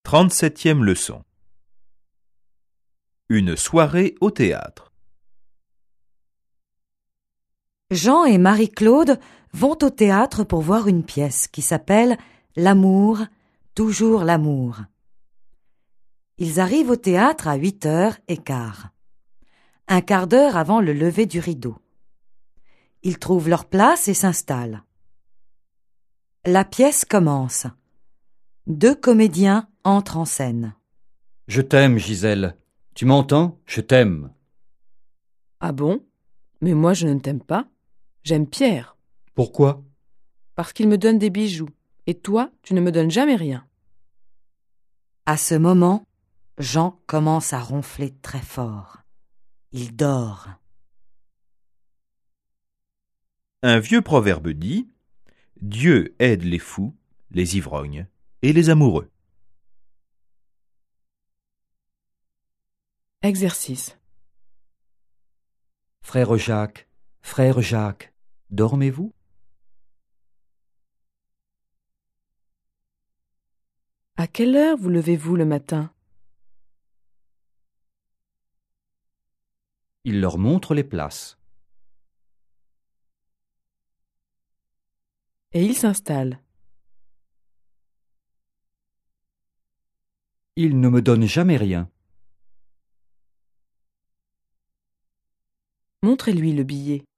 37e leçon. Une soirée au théâtre. Jean et Marie-Claude vont au théâtre pour voir une pièce qui s'appelle « L'amour, toujours l'amour ». Ils arrivent au théâtre à 8h15, un quart d'heure avant le lever du rideau. Ils trouvent leur place et s'installent. La pièce commence. 2 comédiens entrent en scène. Je t'aime, Gisèle. Tu m'entends? Je t'aime. Ah bon? Mais moi je ne t'aime pas. J'aime Pierre, Pourquoi? parce qu'il me donne des bijoux. Et toi, tu ne me donnes jamais rien. À ce moment, Jean commence à ronfler très fort. Il dort. Un vieux proverbe dit « Dieu aide les fous, les ivrognes et les amoureux ». Exercice. Frère Jacques, dormez-vous? À quelle heure vous levez-vous le matin? Il leur montre les places. Et il s'installe. Il ne me donne jamais rien. Montrez-lui le billet.